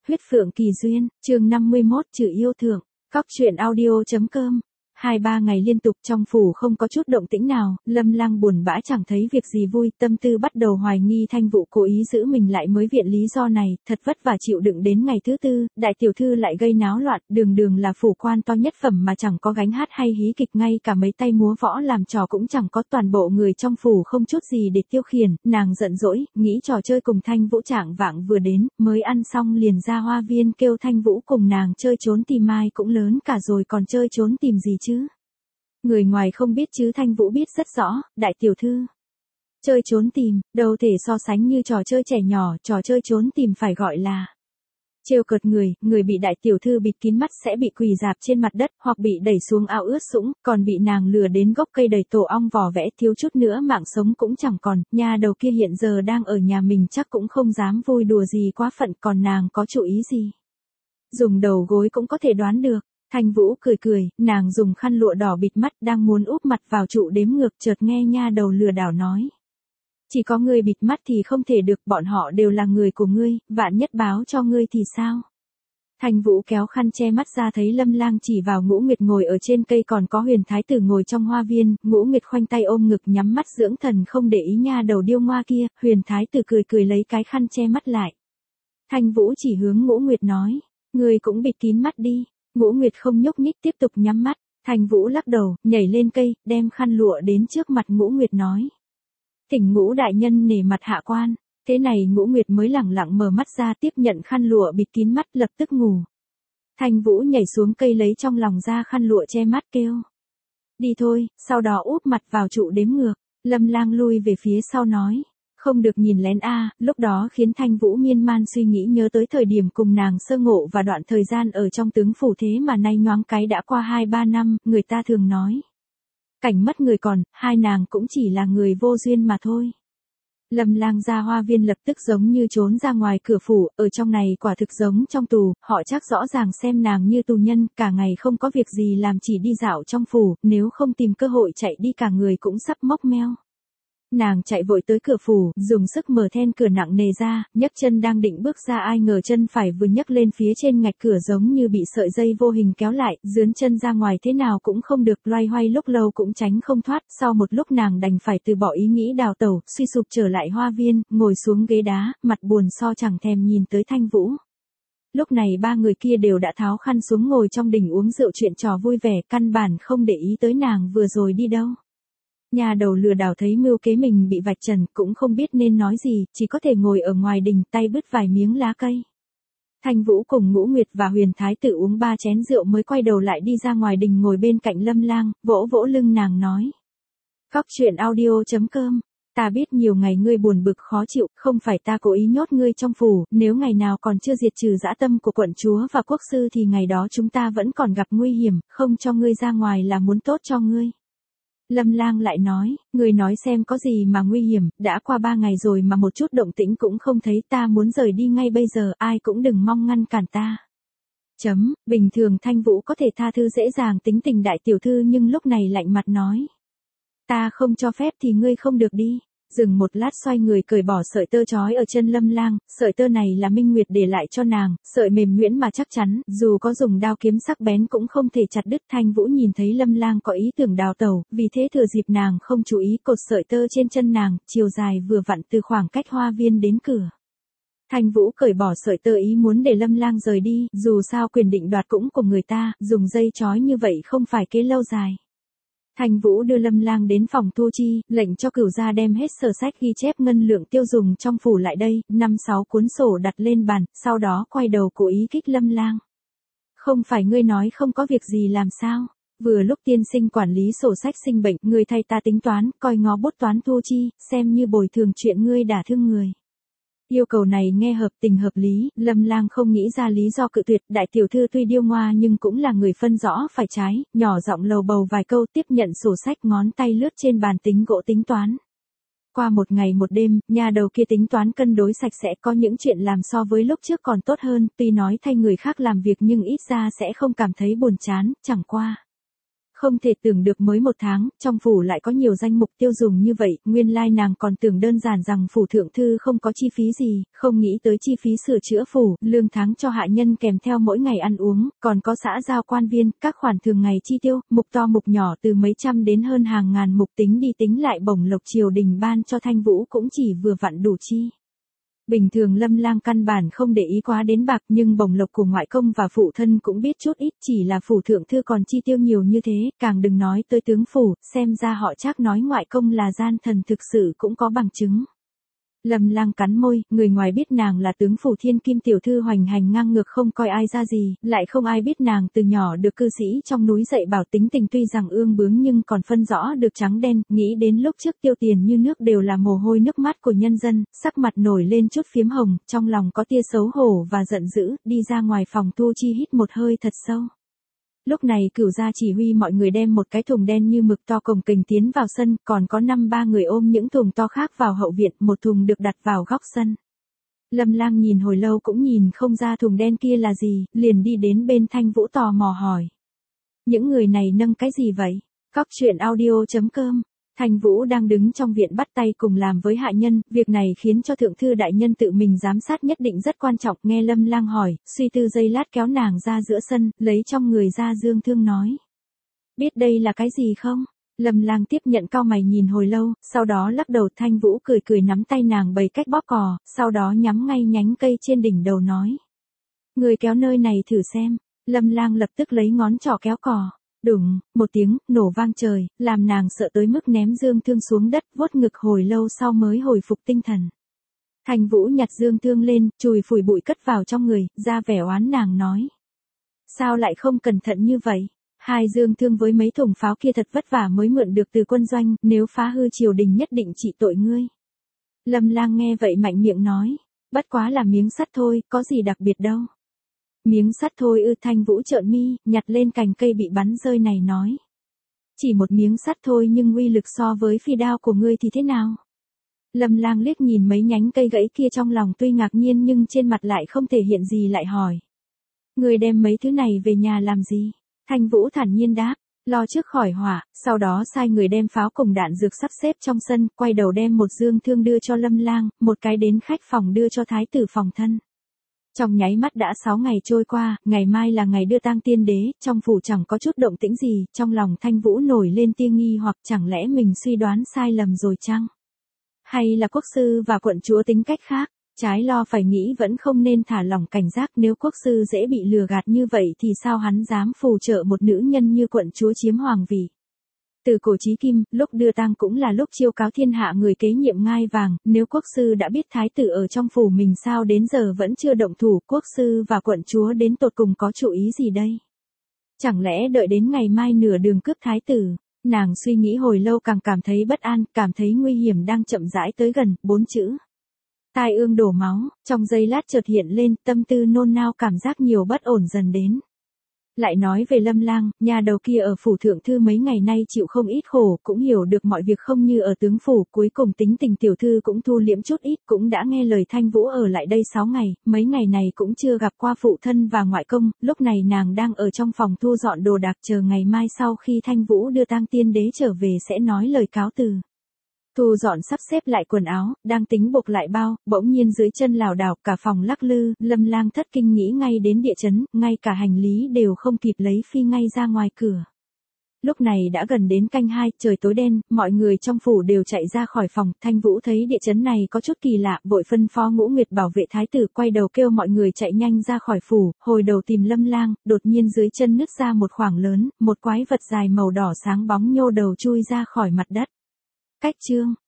Huyết Phượng Kỳ Duyên, chương 51 Chữ yêu thượng, Cóc truyện audio.com. 2-3 ngày liên tục trong phủ không có chút động tĩnh nào, Lâm Lang buồn bã chẳng thấy việc gì vui, tâm tư bắt đầu hoài nghi Thanh Vũ cố ý giữ mình lại mới viện lý do này, thật vất vả chịu đựng đến ngày thứ tư, đại tiểu thư lại gây náo loạn, đường đường là phủ quan to nhất phẩm mà chẳng có gánh hát hay hí kịch, ngay cả mấy tay múa võ làm trò cũng chẳng có, toàn bộ người trong phủ không chút gì để tiêu khiển, nàng giận dỗi, nghĩ trò chơi cùng Thanh Vũ trạng vạng vừa đến, mới ăn xong liền ra hoa viên kêu Thanh Vũ cùng nàng chơi trốn tìm, mai cũng lớn cả rồi còn chơi trốn tìm gì chứ. Người ngoài không biết chứ Thanh Vũ biết rất rõ, đại tiểu thư. Chơi trốn tìm, đâu thể so sánh như trò chơi trẻ nhỏ, trò chơi trốn tìm phải gọi là trêu cợt người bị đại tiểu thư bịt kín mắt sẽ bị quỳ rạp trên mặt đất, hoặc bị đẩy xuống ao ướt sũng, còn bị nàng lừa đến gốc cây đầy tổ ong vỏ vẽ, thiếu chút nữa mạng sống cũng chẳng còn, nha đầu kia hiện giờ đang ở nhà mình chắc cũng không dám vui đùa gì quá phận, còn nàng có chủ ý gì? Dùng đầu gối cũng có thể đoán được. Thanh Vũ cười, nàng dùng khăn lụa đỏ bịt mắt đang muốn úp mặt vào trụ đếm ngược, chợt nghe nha đầu lừa đảo nói. Chỉ có ngươi bịt mắt thì không thể được, bọn họ đều là người của ngươi, vạn nhất báo cho ngươi thì sao? Thanh Vũ kéo khăn che mắt ra thấy Lâm Lang chỉ vào Ngũ Nguyệt ngồi ở trên cây, còn có Huyền Thái Tử ngồi trong hoa viên, Ngũ Nguyệt khoanh tay ôm ngực nhắm mắt dưỡng thần không để ý nha đầu điêu ngoa kia, Huyền Thái Tử cười lấy cái khăn che mắt lại. Thanh Vũ chỉ hướng Ngũ Nguyệt nói, ngươi cũng bịt kín mắt đi. Ngũ Nguyệt không nhúc nhích tiếp tục nhắm mắt, Thanh Vũ lắc đầu, nhảy lên cây, đem khăn lụa đến trước mặt Ngũ Nguyệt nói. Thỉnh Ngũ đại nhân nể mặt hạ quan, thế này Ngũ Nguyệt mới lẳng lặng mở mắt ra tiếp nhận khăn lụa bịt kín mắt lập tức ngủ. Thanh Vũ nhảy xuống cây lấy trong lòng ra khăn lụa che mắt kêu. Đi thôi, sau đó úp mặt vào trụ đếm ngược, Lâm Lang lui về phía sau nói. Không được nhìn lén a, lúc đó khiến Thanh Vũ miên man suy nghĩ nhớ tới thời điểm cùng nàng sơ ngộ và đoạn thời gian ở trong tướng phủ, thế mà nay nhoáng cái đã qua 2-3 năm, người ta thường nói. Cảnh mất người còn, hai nàng cũng chỉ là người vô duyên mà thôi. Lâm Lang ra hoa viên lập tức giống như trốn ra ngoài cửa phủ, ở trong này quả thực giống trong tù, họ chắc rõ ràng xem nàng như tù nhân, cả ngày không có việc gì làm chỉ đi dạo trong phủ, nếu không tìm cơ hội chạy đi cả người cũng sắp mốc meo. Nàng chạy vội tới cửa phủ, dùng sức mở then cửa nặng nề ra, nhấc chân đang định bước ra, ai ngờ chân phải vừa nhấc lên phía trên ngạch cửa giống như bị sợi dây vô hình kéo lại, dướn chân ra ngoài thế nào cũng không được, loay hoay lúc lâu cũng tránh không thoát, sau một lúc nàng đành phải từ bỏ ý nghĩ đào tẩu, suy sụp trở lại hoa viên, ngồi xuống ghế đá, mặt buồn so chẳng thèm nhìn tới Thanh Vũ. Lúc này ba người kia đều đã tháo khăn xuống ngồi trong đình uống rượu chuyện trò vui vẻ, căn bản không để ý tới nàng vừa rồi đi đâu. Nhà đầu lừa đảo thấy mưu kế mình bị vạch trần cũng không biết nên nói gì, chỉ có thể ngồi ở ngoài đình tay bứt vài miếng lá cây. Thanh Vũ cùng Ngũ Nguyệt và Huyền Thái Tử uống 3 chén rượu mới quay đầu lại đi ra ngoài đình ngồi bên cạnh Lâm Lang, vỗ vỗ lưng nàng nói. Cóc truyện audio.com, ta biết nhiều ngày ngươi buồn bực khó chịu, không phải ta cố ý nhốt ngươi trong phủ, nếu ngày nào còn chưa diệt trừ dã tâm của quận chúa và quốc sư thì ngày đó chúng ta vẫn còn gặp nguy hiểm, không cho ngươi ra ngoài là muốn tốt cho ngươi. Lâm Lang lại nói, người nói xem có gì mà nguy hiểm, đã qua 3 ngày rồi mà một chút động tĩnh cũng không thấy, ta muốn rời đi ngay bây giờ, ai cũng đừng mong ngăn cản ta. Bình thường Thanh Vũ có thể tha thứ dễ dàng tính tình đại tiểu thư nhưng lúc này lạnh mặt nói. Ta không cho phép thì ngươi không được đi. Dừng một lát xoay người cởi bỏ sợi tơ trói ở chân Lâm Lang, sợi tơ này là Minh Nguyệt để lại cho nàng, sợi mềm nhuyễn mà chắc chắn, dù có dùng đao kiếm sắc bén cũng không thể chặt đứt. Thanh Vũ nhìn thấy Lâm Lang có ý tưởng đào tẩu, vì thế thừa dịp nàng không chú ý cột sợi tơ trên chân nàng, chiều dài vừa vặn từ khoảng cách hoa viên đến cửa. Thanh Vũ cởi bỏ sợi tơ ý muốn để Lâm Lang rời đi, dù sao quyền định đoạt cũng của người ta, dùng dây trói như vậy không phải kế lâu dài. Thanh Vũ đưa Lâm Lang đến phòng thu chi, lệnh cho cửu gia đem hết sổ sách ghi chép ngân lượng tiêu dùng trong phủ lại đây, 5-6 cuốn sổ đặt lên bàn, sau đó quay đầu cố ý kích Lâm Lang. Không phải ngươi nói không có việc gì làm sao? Vừa lúc tiên sinh quản lý sổ sách sinh bệnh, ngươi thay ta tính toán, coi ngó bút toán thu chi, xem như bồi thường chuyện ngươi đả thương người. Yêu cầu này nghe hợp tình hợp lý, Lâm Lang không nghĩ ra lý do cự tuyệt, đại tiểu thư tuy điêu ngoa nhưng cũng là người phân rõ phải trái, nhỏ giọng lầu bầu vài câu tiếp nhận sổ sách, ngón tay lướt trên bàn tính gỗ tính toán. Qua một ngày một đêm, nhà đầu kia tính toán cân đối sạch sẽ, có những chuyện làm so với lúc trước còn tốt hơn, tuy nói thay người khác làm việc nhưng ít ra sẽ không cảm thấy buồn chán, chẳng qua. Không thể tưởng được mới một tháng, trong phủ lại có nhiều danh mục tiêu dùng như vậy, nguyên lai nàng còn tưởng đơn giản rằng phủ thượng thư không có chi phí gì, không nghĩ tới chi phí sửa chữa phủ, lương tháng cho hạ nhân kèm theo mỗi ngày ăn uống, còn có xã giao quan viên, các khoản thường ngày chi tiêu, mục to mục nhỏ từ mấy trăm đến hơn hàng ngàn mục tính đi tính lại bổng lộc triều đình ban cho Thanh Vũ cũng chỉ vừa vặn đủ chi. Bình thường Lâm Lang căn bản không để ý quá đến bạc nhưng bổng lộc của ngoại công và phụ thân cũng biết chút ít chỉ là phủ thượng thư còn chi tiêu nhiều như thế, càng đừng nói tới tướng phủ, xem ra họ Trác nói ngoại công là gian thần thực sự cũng có bằng chứng. Lâm Lang cắn môi, người ngoài biết nàng là tướng phủ thiên kim tiểu thư hoành hành ngang ngược không coi ai ra gì, lại không ai biết nàng từ nhỏ được cư sĩ trong núi dạy bảo tính tình tuy rằng ương bướng nhưng còn phân rõ được trắng đen, nghĩ đến lúc trước tiêu tiền như nước đều là mồ hôi nước mắt của nhân dân, sắc mặt nổi lên chút phiếm hồng, trong lòng có tia xấu hổ và giận dữ, đi ra ngoài phòng thu chi hít một hơi thật sâu. Lúc này Cửu gia chỉ huy mọi người đem một cái thùng đen như mực to cồng kềnh tiến vào sân, còn có 5-3 người ôm những thùng to khác vào hậu viện, một thùng được đặt vào góc sân. Lâm Lang nhìn hồi lâu cũng nhìn không ra thùng đen kia là gì, liền đi đến bên Thanh Vũ tò mò hỏi. Những người này nâng cái gì vậy? Cóc truyện audio.com. Thanh Vũ đang đứng trong viện bắt tay cùng làm với hạ nhân, việc này khiến cho thượng thư đại nhân tự mình giám sát nhất định rất quan trọng, nghe Lâm Lang hỏi, suy tư giây lát kéo nàng ra giữa sân, lấy trong người ra dương thương nói. Biết đây là cái gì không? Lâm Lang tiếp nhận cau mày nhìn hồi lâu, sau đó lắc đầu. Thanh Vũ cười cười nắm tay nàng bày cách bóp cò, sau đó nhắm ngay nhánh cây trên đỉnh đầu nói. Người kéo nơi này thử xem. Lâm Lang lập tức lấy ngón trỏ kéo cò. Đùng, một tiếng, nổ vang trời, làm nàng sợ tới mức ném dương thương xuống đất, vuốt ngực hồi lâu sau mới hồi phục tinh thần. Thanh Vũ nhặt dương thương lên, chùi phủi bụi cất vào trong người, ra vẻ oán nàng nói. Sao lại không cẩn thận như vậy? Hai dương thương với mấy thùng pháo kia thật vất vả mới mượn được từ quân doanh, nếu phá hư triều đình nhất định trị tội ngươi. Lâm Lang nghe vậy mạnh miệng nói, bất quá là miếng sắt thôi, có gì đặc biệt đâu. Miếng sắt thôi ư? Thanh Vũ trợn mi, nhặt lên cành cây bị bắn rơi này nói. Chỉ một miếng sắt thôi nhưng uy lực so với phi đao của ngươi thì thế nào? Lâm Lang liếc nhìn mấy nhánh cây gãy kia trong lòng tuy ngạc nhiên nhưng trên mặt lại không thể hiện gì lại hỏi. Ngươi đem mấy thứ này về nhà làm gì? Thanh Vũ thản nhiên đáp, lo trước khỏi họa, sau đó sai người đem pháo cùng đạn dược sắp xếp trong sân, quay đầu đem một dương thương đưa cho Lâm Lang, một cái đến khách phòng đưa cho thái tử phòng thân. Trong nháy mắt đã 6 ngày trôi qua, ngày mai là ngày đưa tang tiên đế, trong phủ chẳng có chút động tĩnh gì, trong lòng Thanh Vũ nổi lên tia nghi hoặc chẳng lẽ mình suy đoán sai lầm rồi chăng? Hay là quốc sư và quận chúa tính cách khác? Trái lo phải nghĩ vẫn không nên thả lỏng cảnh giác, nếu quốc sư dễ bị lừa gạt như vậy thì sao hắn dám phù trợ một nữ nhân như quận chúa chiếm hoàng vị. Từ cổ chí kim, lúc đưa tang cũng là lúc chiêu cáo thiên hạ người kế nhiệm ngai vàng, nếu quốc sư đã biết thái tử ở trong phủ mình sao đến giờ vẫn chưa động thủ, quốc sư và quận chúa đến tột cùng có chủ ý gì đây? Chẳng lẽ đợi đến ngày mai nửa đường cướp thái tử? Nàng suy nghĩ hồi lâu càng cảm thấy bất an, cảm thấy nguy hiểm đang chậm rãi tới gần, 4 chữ. Tai ương đổ máu, trong giây lát chợt hiện lên, tâm tư nôn nao cảm giác nhiều bất ổn dần đến. Lại nói về Lâm Lang, nhà đầu kia ở phủ thượng thư mấy ngày nay chịu không ít khổ, cũng hiểu được mọi việc không như ở tướng phủ, cuối cùng tính tình tiểu thư cũng thu liễm chút ít, cũng đã nghe lời Thanh Vũ ở lại đây 6 ngày, mấy ngày này cũng chưa gặp qua phụ thân và ngoại công, lúc này nàng đang ở trong phòng thu dọn đồ đạc chờ ngày mai sau khi Thanh Vũ đưa tang tiên đế trở về sẽ nói lời cáo từ. Thu dọn sắp xếp lại quần áo, đang tính buộc lại bao, bỗng nhiên dưới chân lảo đảo cả phòng lắc lư, Lâm Lang thất kinh nghĩ ngay đến địa chấn, ngay cả hành lý đều không kịp lấy phi ngay ra ngoài cửa. Lúc này đã gần đến canh 2, trời tối đen, mọi người trong phủ đều chạy ra khỏi phòng, Thanh Vũ thấy địa chấn này có chút kỳ lạ, vội phân phó Ngũ Nguyệt bảo vệ thái tử quay đầu kêu mọi người chạy nhanh ra khỏi phủ, hồi đầu tìm Lâm Lang, đột nhiên dưới chân nứt ra một khoảng lớn, một quái vật dài màu đỏ sáng bóng nhô đầu chui ra khỏi mặt đất. Cách chương